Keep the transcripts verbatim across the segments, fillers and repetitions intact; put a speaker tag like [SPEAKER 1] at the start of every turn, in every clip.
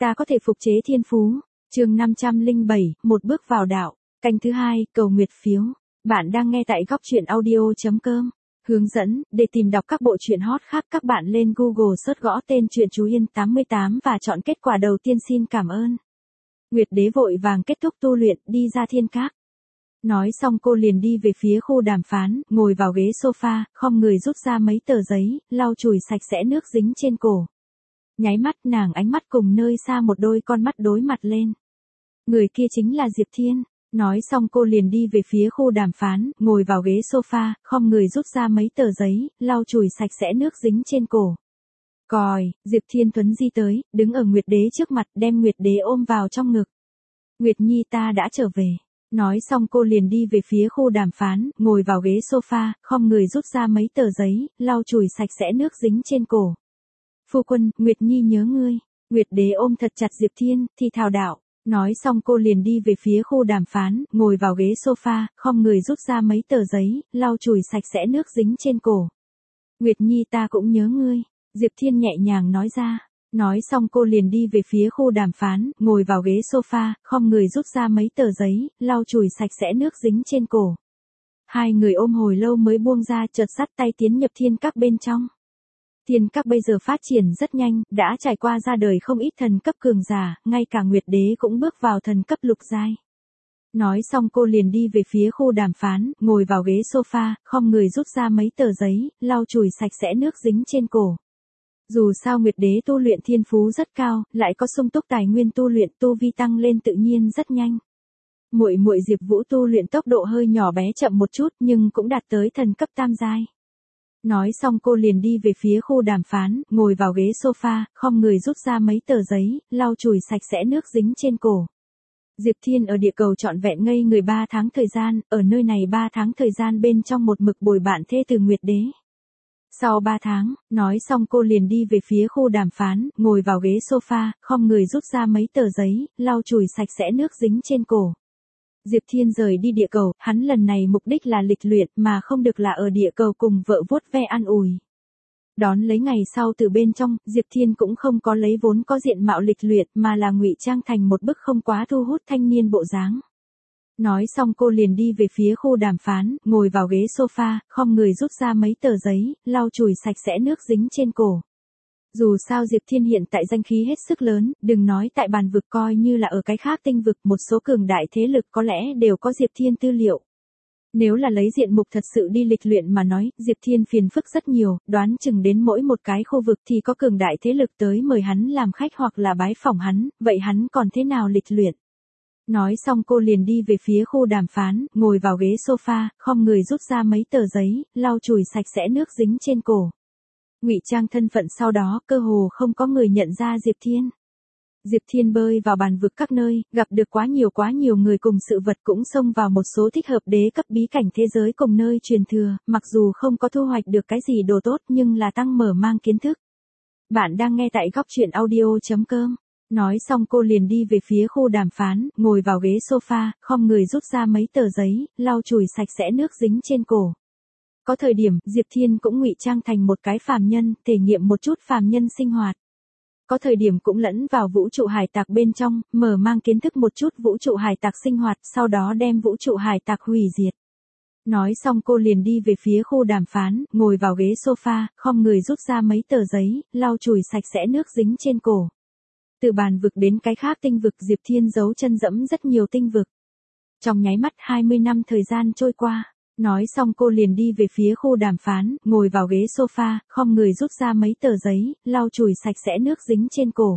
[SPEAKER 1] Ta có thể phục chế thiên phú. Chương năm trăm lẻ bảy, một bước vào đạo. Canh thứ hai, cầu nguyệt phiếu. Bạn đang nghe tại góc truyện audio chấm com. Hướng dẫn, để tìm đọc các bộ truyện hot khác các bạn lên Google search gõ tên truyện Chú Yên tám mươi tám và chọn kết quả đầu tiên. Xin cảm ơn. Nguyệt đế vội vàng kết thúc tu luyện, đi ra thiên các. Nói xong cô liền đi về phía khu đàm phán, ngồi vào ghế sofa, khom người rút ra mấy tờ giấy, lau chùi sạch sẽ nước dính trên cổ. Nháy mắt nàng ánh mắt cùng nơi xa một đôi con mắt đối mặt lên. Người kia chính là Diệp Thiên. Nói xong cô liền đi về phía khu đàm phán, ngồi vào ghế sofa, khom người rút ra mấy tờ giấy, lau chùi sạch sẽ nước dính trên cổ. Còi, Diệp Thiên Tuấn di tới, đứng ở Nguyệt đế trước mặt, đem Nguyệt đế ôm vào trong ngực. Nguyệt Nhi ta đã trở về. Nói xong cô liền đi về phía khu đàm phán, ngồi vào ghế sofa, khom người rút ra mấy tờ giấy, lau chùi sạch sẽ nước dính trên cổ. Phu quân, Nguyệt Nhi nhớ ngươi. Nguyệt đế ôm thật chặt Diệp Thiên, thì thào đạo. Nói xong cô liền đi về phía khu đàm phán, ngồi vào ghế sofa, khom người rút ra mấy tờ giấy, lau chùi sạch sẽ nước dính trên cổ. Nguyệt Nhi ta cũng nhớ ngươi. Diệp Thiên nhẹ nhàng nói ra. Nói xong cô liền đi về phía khu đàm phán, ngồi vào ghế sofa, khom người rút ra mấy tờ giấy, lau chùi sạch sẽ nước dính trên cổ. Hai người ôm hồi lâu mới buông ra, chợt dắt tay tiến nhập thiên các bên trong. Thiên các bây giờ phát triển rất nhanh, đã trải qua ra đời không ít thần cấp cường giả, ngay cả Nguyệt đế cũng bước vào thần cấp lục giai. Nói xong cô liền đi về phía khu đàm phán, ngồi vào ghế sofa, khom người rút ra mấy tờ giấy, lau chùi sạch sẽ nước dính trên cổ. Dù sao Nguyệt đế tu luyện thiên phú rất cao, lại có sung túc tài nguyên tu luyện, tu vi tăng lên tự nhiên rất nhanh. Muội muội Diệp Vũ tu luyện tốc độ hơi nhỏ bé chậm một chút, nhưng cũng đạt tới thần cấp tam giai. Nói xong cô liền đi về phía khu đàm phán, ngồi vào ghế sofa, khom người rút ra mấy tờ giấy, lau chùi sạch sẽ nước dính trên cổ. Diệp Thiên ở địa cầu trọn vẹn ngây người ba tháng thời gian, ở nơi này ba tháng thời gian bên trong một mực bồi bạn thê từ Nguyệt đế. Sau ba tháng, nói xong cô liền đi về phía khu đàm phán, ngồi vào ghế sofa, khom người rút ra mấy tờ giấy, lau chùi sạch sẽ nước dính trên cổ. Diệp Thiên rời đi địa cầu, hắn lần này mục đích là lịch luyện mà không được là ở địa cầu cùng vợ vuốt ve an ủi. Đón lấy ngày sau từ bên trong, Diệp Thiên cũng không có lấy vốn có diện mạo lịch luyện mà là ngụy trang thành một bức không quá thu hút thanh niên bộ dáng. Nói xong cô liền đi về phía khu đàm phán, ngồi vào ghế sofa, khom người rút ra mấy tờ giấy, lau chùi sạch sẽ nước dính trên cổ. Dù sao Diệp Thiên hiện tại danh khí hết sức lớn, đừng nói tại bàn vực coi như là ở cái khác tinh vực, một số cường đại thế lực có lẽ đều có Diệp Thiên tư liệu. Nếu là lấy diện mục thật sự đi lịch luyện mà nói, Diệp Thiên phiền phức rất nhiều, đoán chừng đến mỗi một cái khu vực thì có cường đại thế lực tới mời hắn làm khách hoặc là bái phỏng hắn, vậy hắn còn thế nào lịch luyện? Nói xong cô liền đi về phía khu đàm phán, ngồi vào ghế sofa, khom người rút ra mấy tờ giấy, lau chùi sạch sẽ nước dính trên cổ. Ngụy trang thân phận sau đó, cơ hồ không có người nhận ra Diệp Thiên. Diệp Thiên bơi vào bàn vực các nơi, gặp được quá nhiều quá nhiều người cùng sự vật, cũng xông vào một số thích hợp đế cấp bí cảnh thế giới cùng nơi truyền thừa, mặc dù không có thu hoạch được cái gì đồ tốt nhưng là tăng mở mang kiến thức. Bạn đang nghe tại góc truyện audio chấm com. Nói xong cô liền đi về phía khu đàm phán, ngồi vào ghế sofa, khom người rút ra mấy tờ giấy, lau chùi sạch sẽ nước dính trên cổ. Có thời điểm, Diệp Thiên cũng ngụy trang thành một cái phàm nhân, thể nghiệm một chút phàm nhân sinh hoạt. Có thời điểm cũng lẫn vào vũ trụ hải tặc bên trong, mở mang kiến thức một chút vũ trụ hải tặc sinh hoạt, sau đó đem vũ trụ hải tặc hủy diệt. Nói xong cô liền đi về phía khu đàm phán, ngồi vào ghế sofa, khom người rút ra mấy tờ giấy, lau chùi sạch sẽ nước dính trên cổ. Từ bàn vực đến cái khác tinh vực, Diệp Thiên giấu chân dẫm rất nhiều tinh vực. Trong nháy mắt hai mươi năm thời gian trôi qua. Nói xong cô liền đi về phía khu đàm phán, ngồi vào ghế sofa, khom người rút ra mấy tờ giấy, lau chùi sạch sẽ nước dính trên cổ.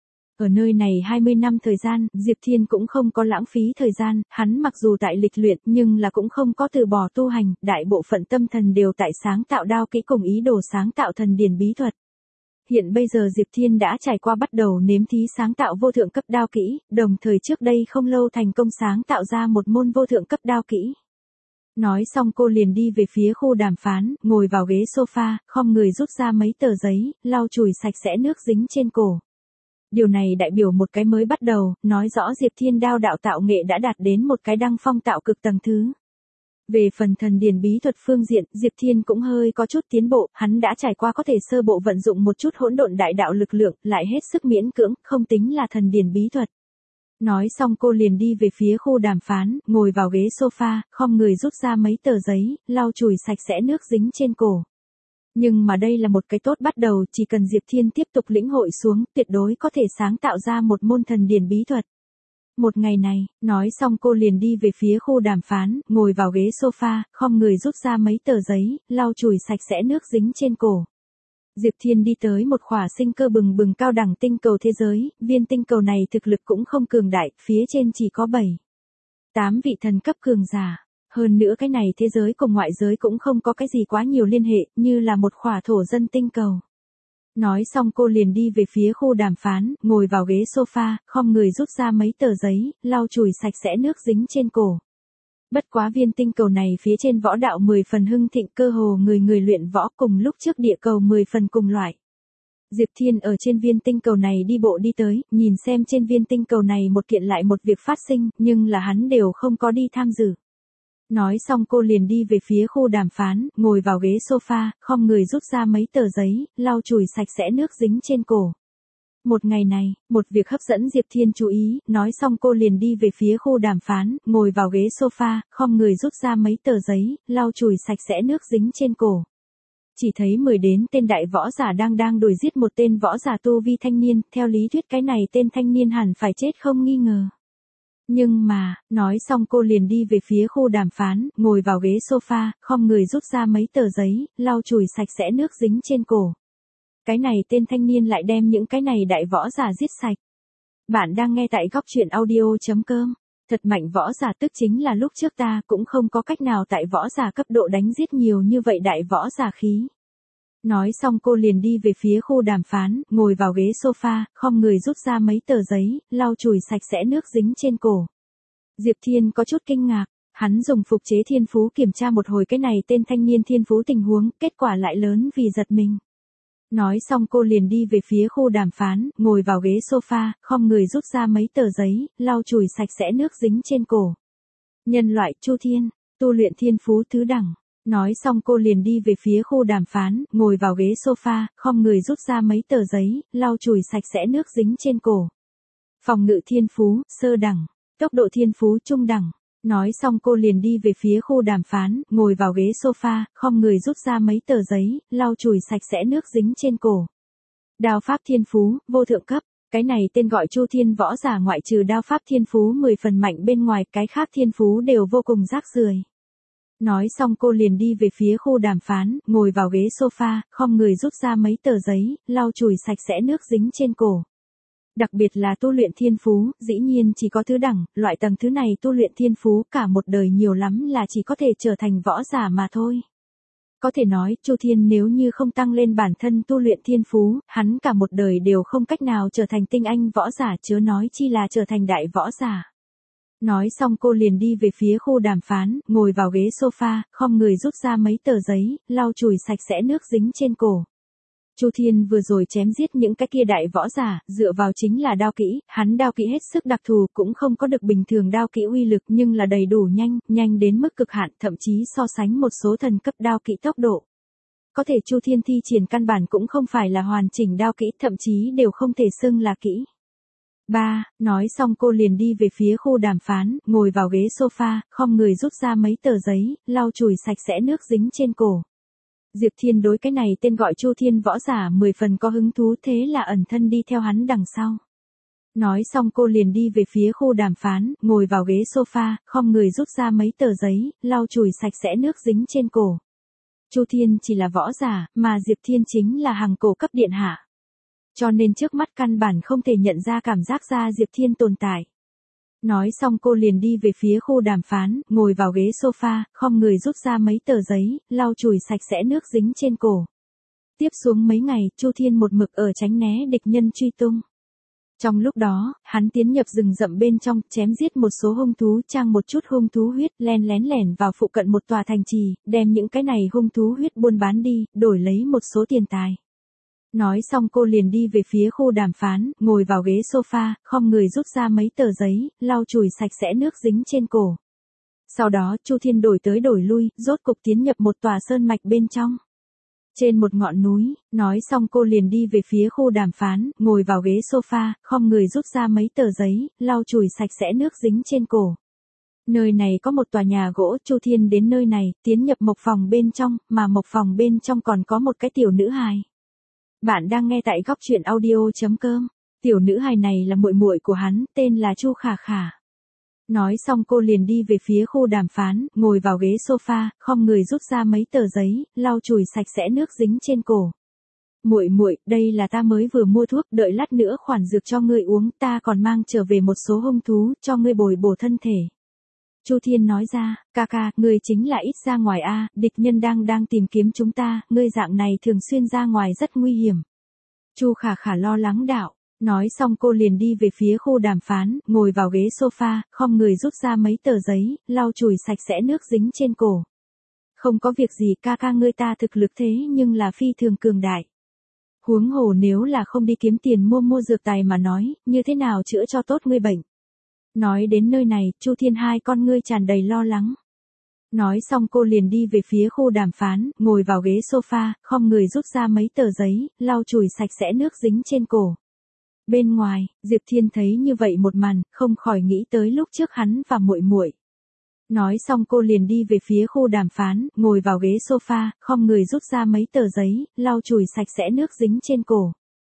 [SPEAKER 1] Ở nơi này hai mươi năm thời gian, Diệp Thiên cũng không có lãng phí thời gian, hắn mặc dù tại lịch luyện nhưng là cũng không có từ bỏ tu hành, đại bộ phận tâm thần đều tại sáng tạo đao kỹ cùng ý đồ sáng tạo thần điển bí thuật. Hiện bây giờ Diệp Thiên đã trải qua bắt đầu nếm thí sáng tạo vô thượng cấp đao kỹ, đồng thời trước đây không lâu thành công sáng tạo ra một môn vô thượng cấp đao kỹ. Nói xong cô liền đi về phía khu đàm phán, ngồi vào ghế sofa, khom người rút ra mấy tờ giấy, lau chùi sạch sẽ nước dính trên cổ. Điều này đại biểu một cái mới bắt đầu, nói rõ Diệp Thiên đao đạo tạo nghệ đã đạt đến một cái đăng phong tạo cực tầng thứ. Về phần thần điển bí thuật phương diện, Diệp Thiên cũng hơi có chút tiến bộ, hắn đã trải qua có thể sơ bộ vận dụng một chút hỗn độn đại đạo lực lượng, lại hết sức miễn cưỡng, không tính là thần điển bí thuật. Nói xong cô liền đi về phía khu đàm phán, ngồi vào ghế sofa, khom người rút ra mấy tờ giấy, lau chùi sạch sẽ nước dính trên cổ. Nhưng mà đây là một cái tốt bắt đầu, chỉ cần Diệp Thiên tiếp tục lĩnh hội xuống, tuyệt đối có thể sáng tạo ra một môn thần điển bí thuật. Một ngày này, nói xong cô liền đi về phía khu đàm phán, ngồi vào ghế sofa, khom người rút ra mấy tờ giấy, lau chùi sạch sẽ nước dính trên cổ. Diệp Thiên đi tới một khỏa sinh cơ bừng bừng cao đẳng tinh cầu thế giới, viên tinh cầu này thực lực cũng không cường đại, phía trên chỉ có bảy, tám vị thần cấp cường giả. Hơn nữa cái này thế giới cùng ngoại giới cũng không có cái gì quá nhiều liên hệ, như là một khỏa thổ dân tinh cầu. Nói xong cô liền đi về phía khu đàm phán, ngồi vào ghế sofa, khom người rút ra mấy tờ giấy, lau chùi sạch sẽ nước dính trên cổ. Bất quá viên tinh cầu này phía trên võ đạo mười phần hưng thịnh, cơ hồ người người luyện võ, cùng lúc trước địa cầu mười phần cùng loại. Diệp Thiên ở trên viên tinh cầu này đi bộ đi tới, nhìn xem trên viên tinh cầu này một kiện lại một việc phát sinh, nhưng là hắn đều không có đi tham dự. Nói xong cô liền đi về phía khu đàm phán, ngồi vào ghế sofa, khom người rút ra mấy tờ giấy, lau chùi sạch sẽ nước dính trên cổ. Một ngày này, một việc hấp dẫn Diệp Thiên chú ý, nói xong cô liền đi về phía khu đàm phán, ngồi vào ghế sofa, khom người rút ra mấy tờ giấy, lau chùi sạch sẽ nước dính trên cổ. Chỉ thấy mười đến tên đại võ giả đang đang đuổi giết một tên võ giả tu vi thanh niên, theo lý thuyết cái này tên thanh niên hẳn phải chết không nghi ngờ. Nhưng mà, nói xong cô liền đi về phía khu đàm phán, ngồi vào ghế sofa, khom người rút ra mấy tờ giấy, lau chùi sạch sẽ nước dính trên cổ. Cái này tên thanh niên lại đem những cái này đại võ giả giết sạch. Bạn đang nghe tại góc truyện audio.com. Thật mạnh võ giả tức chính là lúc trước ta cũng không có cách nào tại võ giả cấp độ đánh giết nhiều như vậy đại võ giả khí. Nói xong cô liền đi về phía khu đàm phán, ngồi vào ghế sofa, khom người rút ra mấy tờ giấy, lau chùi sạch sẽ nước dính trên cổ. Diệp Thiên có chút kinh ngạc, hắn dùng phục chế thiên phú kiểm tra một hồi cái này tên thanh niên thiên phú tình huống, kết quả lại lớn vì giật mình. Nói xong cô liền đi về phía khu đàm phán, ngồi vào ghế sofa, khom người rút ra mấy tờ giấy, lau chùi sạch sẽ nước dính trên cổ. Nhân loại Chu Thiên, tu luyện thiên phú tứ đẳng. Nói xong cô liền đi về phía khu đàm phán, ngồi vào ghế sofa, khom người rút ra mấy tờ giấy, lau chùi sạch sẽ nước dính trên cổ. Phòng ngự thiên phú, sơ đẳng. Tốc độ thiên phú, trung đẳng. Nói xong cô liền đi về phía khu đàm phán, ngồi vào ghế sofa, khom người rút ra mấy tờ giấy, lau chùi sạch sẽ nước dính trên cổ. Đao pháp thiên phú, vô thượng cấp. Cái này tên gọi Chu Thiên võ giả ngoại trừ đao pháp thiên phú mười phần mạnh bên ngoài, cái khác thiên phú đều vô cùng rác rưởi. Nói xong cô liền đi về phía khu đàm phán, ngồi vào ghế sofa, khom người rút ra mấy tờ giấy, lau chùi sạch sẽ nước dính trên cổ. Đặc biệt là tu luyện thiên phú, dĩ nhiên chỉ có thứ đẳng, loại tầng thứ này tu luyện thiên phú cả một đời nhiều lắm là chỉ có thể trở thành võ giả mà thôi. Có thể nói, Chu Thiên nếu như không tăng lên bản thân tu luyện thiên phú, hắn cả một đời đều không cách nào trở thành tinh anh võ giả, chớ nói chi là trở thành đại võ giả. Nói xong cô liền đi về phía khu đàm phán, ngồi vào ghế sofa, khom người rút ra mấy tờ giấy, lau chùi sạch sẽ nước dính trên cổ. Chu Thiên vừa rồi chém giết những cái kia đại võ giả, dựa vào chính là đao kỹ, hắn đao kỹ hết sức đặc thù, cũng không có được bình thường đao kỹ uy lực nhưng là đầy đủ nhanh, nhanh đến mức cực hạn, thậm chí so sánh một số thần cấp đao kỹ tốc độ. Có thể Chu Thiên thi triển căn bản cũng không phải là hoàn chỉnh đao kỹ, thậm chí đều không thể xưng là kỹ. ba. Nói xong cô liền đi về phía khu đàm phán, ngồi vào ghế sofa, khom người rút ra mấy tờ giấy, lau chùi sạch sẽ nước dính trên cổ. Diệp Thiên đối cái này tên gọi Chu Thiên võ giả mười phần có hứng thú, thế là ẩn thân đi theo hắn đằng sau. Nói xong cô liền đi về phía khu đàm phán, ngồi vào ghế sofa, khom người rút ra mấy tờ giấy, lau chùi sạch sẽ nước dính trên cổ. Chu Thiên chỉ là võ giả, mà Diệp Thiên chính là hàng cổ cấp điện hạ. Cho nên trước mắt căn bản không thể nhận ra cảm giác ra Diệp Thiên tồn tại. Nói xong cô liền đi về phía khu đàm phán, ngồi vào ghế sofa, khom người rút ra mấy tờ giấy, lau chùi sạch sẽ nước dính trên cổ. Tiếp xuống mấy ngày, Chu Thiên một mực ở tránh né địch nhân truy tung. Trong lúc đó, hắn tiến nhập rừng rậm bên trong, chém giết một số hung thú, trang một chút hung thú huyết, len lén lẻn vào phụ cận một tòa thành trì, đem những cái này hung thú huyết buôn bán đi, đổi lấy một số tiền tài. Nói xong cô liền đi về phía khu đàm phán, ngồi vào ghế sofa, khom người rút ra mấy tờ giấy, lau chùi sạch sẽ nước dính trên cổ. Sau đó Chu Thiên đổi tới đổi lui, rốt cục tiến nhập một tòa sơn mạch bên trong. Trên một ngọn núi, nói xong cô liền đi về phía khu đàm phán, ngồi vào ghế sofa, khom người rút ra mấy tờ giấy, lau chùi sạch sẽ nước dính trên cổ. Nơi này có một tòa nhà gỗ, Chu Thiên đến nơi này, tiến nhập mộc phòng bên trong, mà mộc phòng bên trong còn có một cái tiểu nữ hài. Bạn đang nghe tại góc truyện audio chấm com. Tiểu nữ hài này là muội muội của hắn, tên là Chu Khả Khả. Nói xong cô liền đi về phía khu đàm phán, ngồi vào ghế sofa, khom người rút ra mấy tờ giấy, lau chùi sạch sẽ nước dính trên cổ. Muội muội, đây là ta mới vừa mua thuốc, đợi lát nữa khoản dược cho ngươi uống, ta còn mang trở về một số hung thú, cho ngươi bồi bổ thân thể. Chu Thiên nói ra, ca ca, ngươi chính là ít ra ngoài a, địch nhân đang đang tìm kiếm chúng ta, ngươi dạng này thường xuyên ra ngoài rất nguy hiểm. Chu Khả Khả lo lắng đạo. Nói xong cô liền đi về phía khu đàm phán, ngồi vào ghế sofa, khom người rút ra mấy tờ giấy, lau chùi sạch sẽ nước dính trên cổ. Không có việc gì ca ca, ngươi ta thực lực thế nhưng là phi thường cường đại. Huống hồ nếu là không đi kiếm tiền mua mua dược tài mà nói, như thế nào chữa cho tốt ngươi bệnh. Nói đến nơi này, Chu Thiên hai con ngươi tràn đầy lo lắng. Nói xong cô liền đi về phía khu đàm phán, ngồi vào ghế sofa, khom người rút ra mấy tờ giấy, lau chùi sạch sẽ nước dính trên cổ. Bên ngoài, Diệp Thiên thấy như vậy một màn, không khỏi nghĩ tới lúc trước hắn và muội muội. Nói xong cô liền đi về phía khu đàm phán, ngồi vào ghế sofa, khom người rút ra mấy tờ giấy, lau chùi sạch sẽ nước dính trên cổ.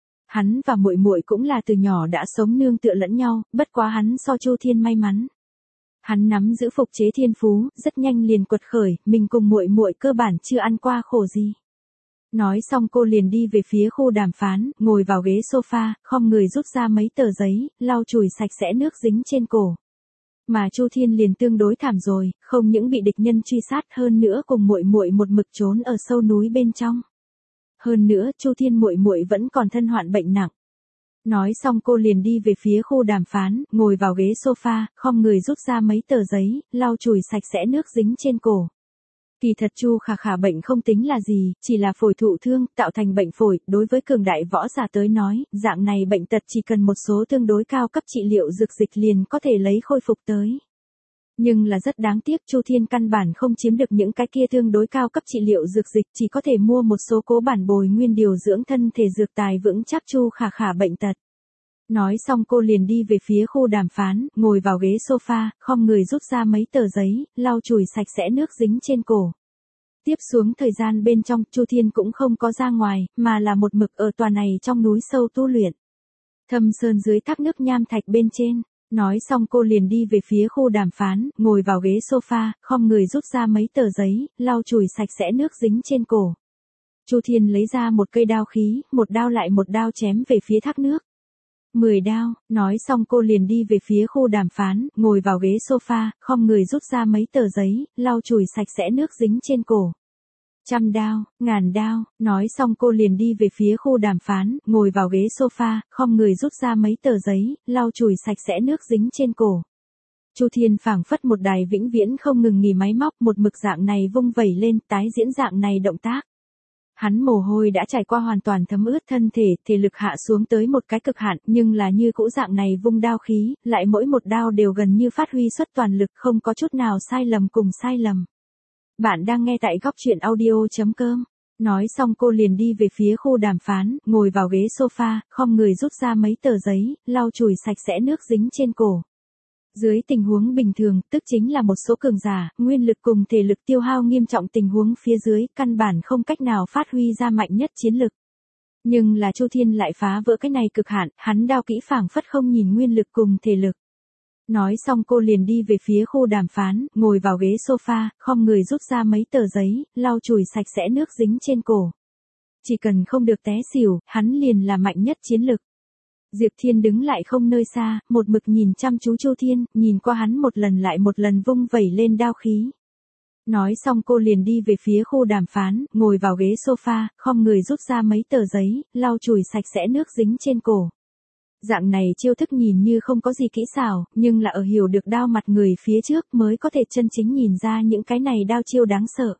[SPEAKER 1] Hắn và muội muội cũng là từ nhỏ đã sống nương tựa lẫn nhau, bất quá hắn so Chu Thiên may mắn. Hắn nắm giữ phục chế thiên phú, rất nhanh liền quật khởi, mình cùng muội muội cơ bản chưa ăn qua khổ gì. Nói xong cô liền đi về phía khu đàm phán, ngồi vào ghế sofa, khom người rút ra mấy tờ giấy, lau chùi sạch sẽ nước dính trên cổ. Mà Chu Thiên liền tương đối thảm rồi, không những bị địch nhân truy sát hơn nữa cùng muội muội một mực trốn ở sâu núi bên trong. Hơn nữa, Chu Thiên muội muội vẫn còn thân hoạn bệnh nặng. Nói xong cô liền đi về phía khu đàm phán, ngồi vào ghế sofa, khom người rút ra mấy tờ giấy, lau chùi sạch sẽ nước dính trên cổ. Kỳ thật Chu Khả Khả bệnh không tính là gì, chỉ là phổi thụ thương, tạo thành bệnh phổi, đối với cường đại võ giả tới nói, dạng này bệnh tật chỉ cần một số tương đối cao cấp trị liệu dược dịch liền có thể lấy khôi phục tới. Nhưng là rất đáng tiếc, Chu Thiên căn bản không chiếm được những cái kia tương đối cao cấp trị liệu dược dịch, chỉ có thể mua một số cố bản bồi nguyên điều dưỡng thân thể dược tài vững chắc Chu Khả Khả bệnh tật. Nói xong cô liền đi về phía khu đàm phán, ngồi vào ghế sofa, khom người rút ra mấy tờ giấy, lau chùi sạch sẽ nước dính trên cổ. Tiếp xuống thời gian bên trong, Chu Thiên cũng không có ra ngoài, mà là một mực ở tòa này trong núi sâu tu luyện. Thâm sơn dưới thác nước nham thạch bên trên. Nói xong cô liền đi về phía khu đàm phán, ngồi vào ghế sofa, khom người rút ra mấy tờ giấy, lau chùi sạch sẽ nước dính trên cổ. Chu Thiên lấy ra một cây đao khí, một đao lại một đao chém về phía thác nước. Mười đao, nói xong cô liền đi về phía khu đàm phán, ngồi vào ghế sofa, khom người rút ra mấy tờ giấy, lau chùi sạch sẽ nước dính trên cổ. Trăm đao, ngàn đao, nói xong cô liền đi về phía khu đàm phán, ngồi vào ghế sofa, khom người rút ra mấy tờ giấy, lau chùi sạch sẽ nước dính trên cổ. Chu Thiên phảng phất một đài vĩnh viễn không ngừng nghỉ máy móc, một mực dạng này vung vẩy lên, tái diễn dạng này động tác. Hắn mồ hôi đã trải qua hoàn toàn thấm ướt thân thể, thể lực hạ xuống tới một cái cực hạn, nhưng là như cũ dạng này vung đao khí, lại mỗi một đao đều gần như phát huy xuất toàn lực, không có chút nào sai lầm cùng sai lầm. Bạn đang nghe tại góc truyện audio chấm com. Nói xong cô liền đi về phía khu đàm phán, ngồi vào ghế sofa, khom người rút ra mấy tờ giấy, lau chùi sạch sẽ nước dính trên cổ. Dưới tình huống bình thường, tức chính là một số cường giả, nguyên lực cùng thể lực tiêu hao nghiêm trọng tình huống phía dưới, căn bản không cách nào phát huy ra mạnh nhất chiến lực. Nhưng là Chu Thiên lại phá vỡ cái này cực hạn, hắn đao kỹ phảng phất không nhìn nguyên lực cùng thể lực. Nói xong cô liền đi về phía khu đàm phán, ngồi vào ghế sofa, khom người rút ra mấy tờ giấy, lau chùi sạch sẽ nước dính trên cổ. Chỉ cần không được té xỉu, hắn liền là mạnh nhất chiến lực. Diệp Thiên đứng lại không nơi xa, một mực nhìn chăm chú Chu Thiên, nhìn qua hắn một lần lại một lần vung vẩy lên đao khí. Nói xong cô liền đi về phía khu đàm phán, ngồi vào ghế sofa, khom người rút ra mấy tờ giấy, lau chùi sạch sẽ nước dính trên cổ. Dạng này chiêu thức nhìn như không có gì kỹ xảo, nhưng là ở hiểu được đao mặt người phía trước mới có thể chân chính nhìn ra những cái này đao chiêu đáng sợ.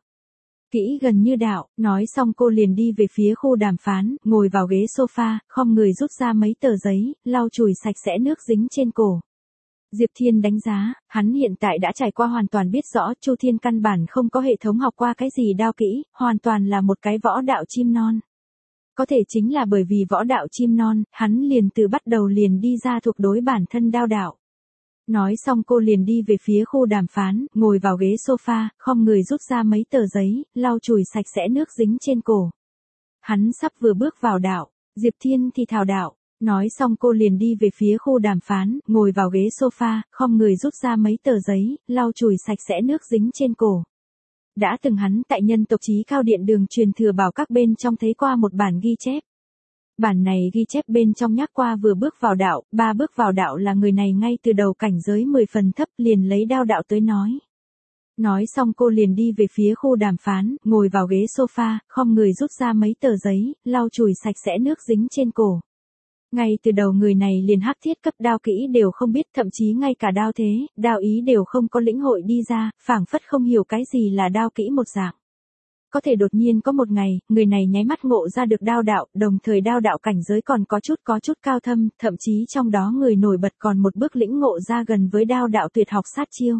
[SPEAKER 1] Kỹ gần như đạo, nói xong cô liền đi về phía khu đàm phán, ngồi vào ghế sofa, khom người rút ra mấy tờ giấy, lau chùi sạch sẽ nước dính trên cổ. Diệp Thiên đánh giá, hắn hiện tại đã trải qua hoàn toàn biết rõ Chu Thiên căn bản không có hệ thống học qua cái gì đao kỹ, hoàn toàn là một cái võ đạo chim non. Có thể chính là bởi vì võ đạo chim non, hắn liền từ bắt đầu liền đi ra thuộc đối bản thân đao đạo. Nói xong cô liền đi về phía khu đàm phán, ngồi vào ghế sofa, khom người rút ra mấy tờ giấy, lau chùi sạch sẽ nước dính trên cổ. Hắn sắp vừa bước vào đạo, Diệp Thiên thì thào đạo. Nói xong cô liền đi về phía khu đàm phán, ngồi vào ghế sofa, khom người rút ra mấy tờ giấy, lau chùi sạch sẽ nước dính trên cổ. Đã từng hắn tại nhân tộc chí cao điện đường truyền thừa bảo các bên trong thấy qua một bản ghi chép. Bản này ghi chép bên trong nhắc qua vừa bước vào đạo, ba bước vào đạo là người này ngay từ đầu cảnh giới mười phần thấp liền lấy đao đạo tới nói. Nói xong cô liền đi về phía khu đàm phán, ngồi vào ghế sofa, khom người rút ra mấy tờ giấy, lau chùi sạch sẽ nước dính trên cổ. Ngay từ đầu người này liền hắc thiết cấp đao kỹ đều không biết, thậm chí ngay cả đao thế, đao ý đều không có lĩnh hội đi ra, phảng phất không hiểu cái gì là đao kỹ một dạng. Có thể đột nhiên có một ngày, người này nháy mắt ngộ ra được đao đạo, đồng thời đao đạo cảnh giới còn có chút có chút cao thâm, thậm chí trong đó người nổi bật còn một bước lĩnh ngộ ra gần với đao đạo tuyệt học sát chiêu.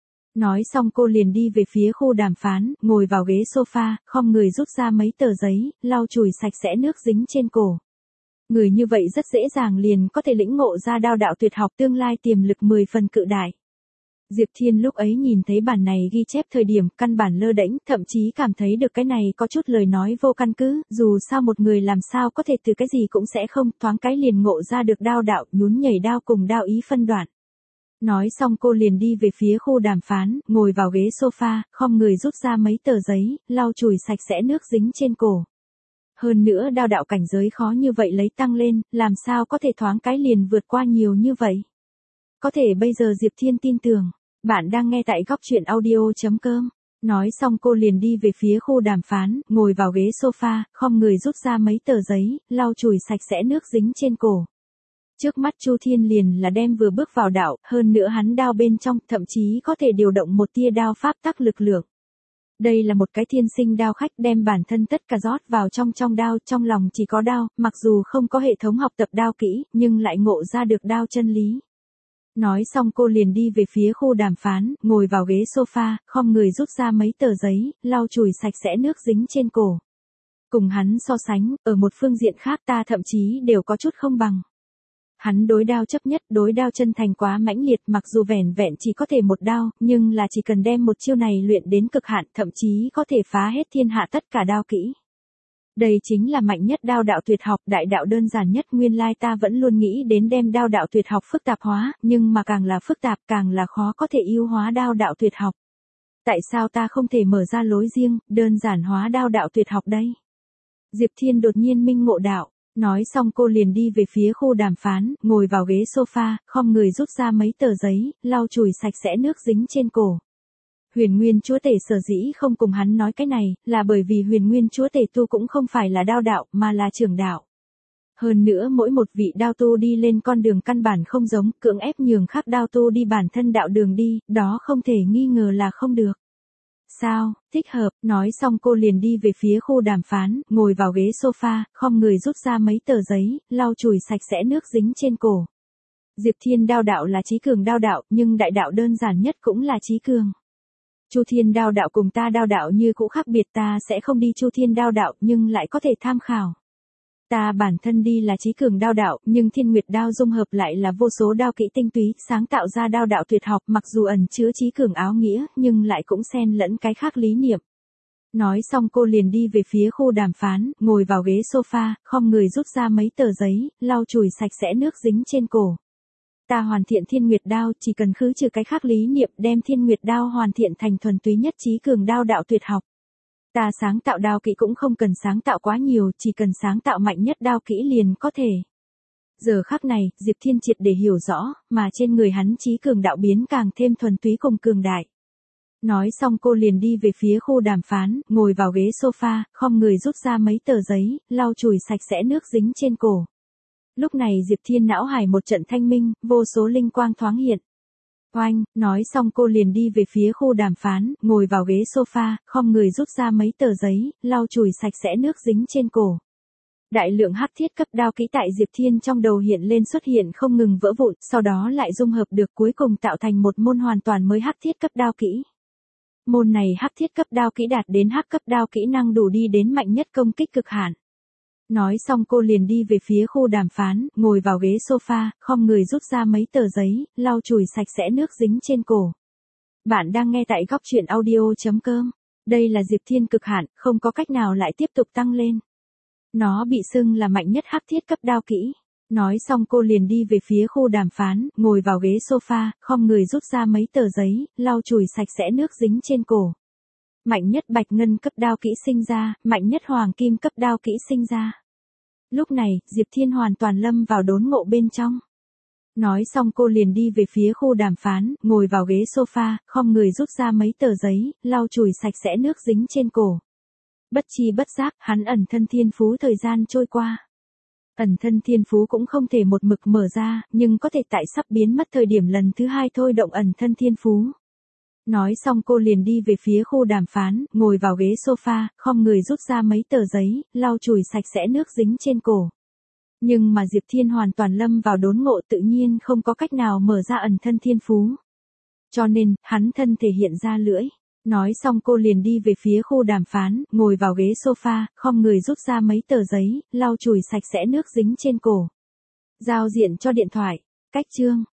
[SPEAKER 1] Nói xong cô liền đi về phía khu đàm phán, ngồi vào ghế sofa, khom người rút ra mấy tờ giấy, lau chùi sạch sẽ nước dính trên cổ. Người như vậy rất dễ dàng liền có thể lĩnh ngộ ra đao đạo tuyệt học tương lai tiềm lực mười phần cự đại. Diệp Thiên lúc ấy nhìn thấy bản này ghi chép thời điểm căn bản lơ đễnh, thậm chí cảm thấy được cái này có chút lời nói vô căn cứ, dù sao một người làm sao có thể từ cái gì cũng sẽ không, thoáng cái liền ngộ ra được đao đạo, nhún nhảy đao cùng đao ý phân đoạn. Nói xong cô liền đi về phía khu đàm phán, ngồi vào ghế sofa, khom người rút ra mấy tờ giấy, lau chùi sạch sẽ nước dính trên cổ. Hơn nữa đao đạo cảnh giới khó như vậy lấy tăng lên, làm sao có thể thoáng cái liền vượt qua nhiều như vậy. Có thể bây giờ Diệp Thiên tin tưởng, bạn đang nghe tại góc truyện audio.com. Nói xong cô liền đi về phía khu đàm phán, ngồi vào ghế sofa, khom người rút ra mấy tờ giấy, lau chùi sạch sẽ nước dính trên cổ. Trước mắt Chu Thiên liền là đem vừa bước vào đạo, hơn nữa hắn đao bên trong, thậm chí có thể điều động một tia đao pháp tắc lực lượng. Đây là một cái thiên sinh đao khách đem bản thân tất cả rót vào trong trong đao, trong lòng chỉ có đao, mặc dù không có hệ thống học tập đao kỹ, nhưng lại ngộ ra được đao chân lý. Nói xong cô liền đi về phía khu đàm phán, ngồi vào ghế sofa, khom người rút ra mấy tờ giấy, lau chùi sạch sẽ nước dính trên cổ. Cùng hắn so sánh, ở một phương diện khác ta thậm chí đều có chút không bằng. Hắn đối đao chấp nhất, đối đao chân thành quá mãnh liệt, mặc dù vẻn vẹn chỉ có thể một đao, nhưng là chỉ cần đem một chiêu này luyện đến cực hạn, thậm chí có thể phá hết thiên hạ tất cả đao kỹ. Đây chính là mạnh nhất đao đạo tuyệt học, đại đạo đơn giản nhất, nguyên lai ta vẫn luôn nghĩ đến đem đao đạo tuyệt học phức tạp hóa, nhưng mà càng là phức tạp càng là khó có thể yêu hóa đao đạo tuyệt học. Tại sao ta không thể mở ra lối riêng, đơn giản hóa đao đạo tuyệt học đây? Diệp Thiên đột nhiên minh ngộ đạo. Nói xong cô liền đi về phía khu đàm phán, ngồi vào ghế sofa, khom người rút ra mấy tờ giấy, lau chùi sạch sẽ nước dính trên cổ. Huyền Nguyên Chúa Tể sở dĩ không cùng hắn nói cái này, là bởi vì Huyền Nguyên Chúa Tể tu cũng không phải là đao đạo, mà là trưởng đạo. Hơn nữa mỗi một vị đao tu đi lên con đường căn bản không giống, cưỡng ép nhường khác đao tu đi bản thân đạo đường đi, đó không thể nghi ngờ là không được. Sao, thích hợp, nói xong cô liền đi về phía khu đàm phán, ngồi vào ghế sofa, khom người rút ra mấy tờ giấy, lau chùi sạch sẽ nước dính trên cổ. Diệp Thiên đao đạo là chí cường đao đạo, nhưng đại đạo đơn giản nhất cũng là chí cường. Chu Thiên đao đạo cùng ta đao đạo như cũ khác biệt, ta sẽ không đi Chu Thiên đao đạo nhưng lại có thể tham khảo. Ta bản thân đi là chí cường đao đạo, nhưng Thiên Nguyệt đao dung hợp lại là vô số đao kỹ tinh túy, sáng tạo ra đao đạo tuyệt học, mặc dù ẩn chứa chí cường áo nghĩa, nhưng lại cũng xen lẫn cái khác lý niệm. Nói xong cô liền đi về phía khu đàm phán, ngồi vào ghế sofa, khom người rút ra mấy tờ giấy, lau chùi sạch sẽ nước dính trên cổ. Ta hoàn thiện Thiên Nguyệt đao, chỉ cần khứ trừ cái khác lý niệm, đem Thiên Nguyệt đao hoàn thiện thành thuần túy nhất chí cường đao đạo tuyệt học. Ta sáng tạo đao kỹ cũng không cần sáng tạo quá nhiều, chỉ cần sáng tạo mạnh nhất đao kỹ liền có thể. Giờ khắc này, Diệp Thiên triệt để hiểu rõ, mà trên người hắn chí cường đạo biến càng thêm thuần túy cùng cường đại. Nói xong cô liền đi về phía khu đàm phán, ngồi vào ghế sofa, khom người rút ra mấy tờ giấy, lau chùi sạch sẽ nước dính trên cổ. Lúc này Diệp Thiên não hải một trận thanh minh, vô số linh quang thoáng hiện. Oanh, nói xong cô liền đi về phía khu đàm phán, ngồi vào ghế sofa, khom người rút ra mấy tờ giấy, lau chùi sạch sẽ nước dính trên cổ. Đại lượng hắc thiết cấp đao kỹ tại Diệp Thiên trong đầu hiện lên xuất hiện không ngừng vỡ vụn, sau đó lại dung hợp được cuối cùng tạo thành một môn hoàn toàn mới hắc thiết cấp đao kỹ. Môn này hắc thiết cấp đao kỹ đạt đến hắc cấp đao kỹ năng đủ đi đến mạnh nhất công kích cực hạn. Nói xong cô liền đi về phía khu đàm phán, ngồi vào ghế sofa, khom người rút ra mấy tờ giấy, lau chùi sạch sẽ nước dính trên cổ. Bạn đang nghe tại góc truyện audio.com. Đây là Diệp Thiên cực hạn, không có cách nào lại tiếp tục tăng lên. Nó bị xưng là mạnh nhất hắc thiết cấp đao kỹ. Nói xong cô liền đi về phía khu đàm phán, ngồi vào ghế sofa, khom người rút ra mấy tờ giấy, lau chùi sạch sẽ nước dính trên cổ. Mạnh nhất bạch ngân cấp đao kỹ sinh ra, mạnh nhất hoàng kim cấp đao kỹ sinh ra. Lúc này, Diệp Thiên hoàn toàn lâm vào đốn ngộ bên trong. Nói xong cô liền đi về phía khu đàm phán, ngồi vào ghế sofa, khom người rút ra mấy tờ giấy, lau chùi sạch sẽ nước dính trên cổ. Bất chi bất giác, hắn ẩn thân thiên phú thời gian trôi qua. Ẩn thân thiên phú cũng không thể một mực mở ra, nhưng có thể tại sắp biến mất thời điểm lần thứ hai thôi động ẩn thân thiên phú. Nói xong cô liền đi về phía khu đàm phán, ngồi vào ghế sofa, khom người rút ra mấy tờ giấy, lau chùi sạch sẽ nước dính trên cổ. Nhưng mà Diệp Thiên hoàn toàn lâm vào đốn ngộ tự nhiên không có cách nào mở ra ẩn thân thiên phú. Cho nên, hắn thân thể hiện ra lưỡi. Nói xong cô liền đi về phía khu đàm phán, ngồi vào ghế sofa, khom người rút ra mấy tờ giấy, lau chùi sạch sẽ nước dính trên cổ. Giao diện cho điện thoại. Cách chương.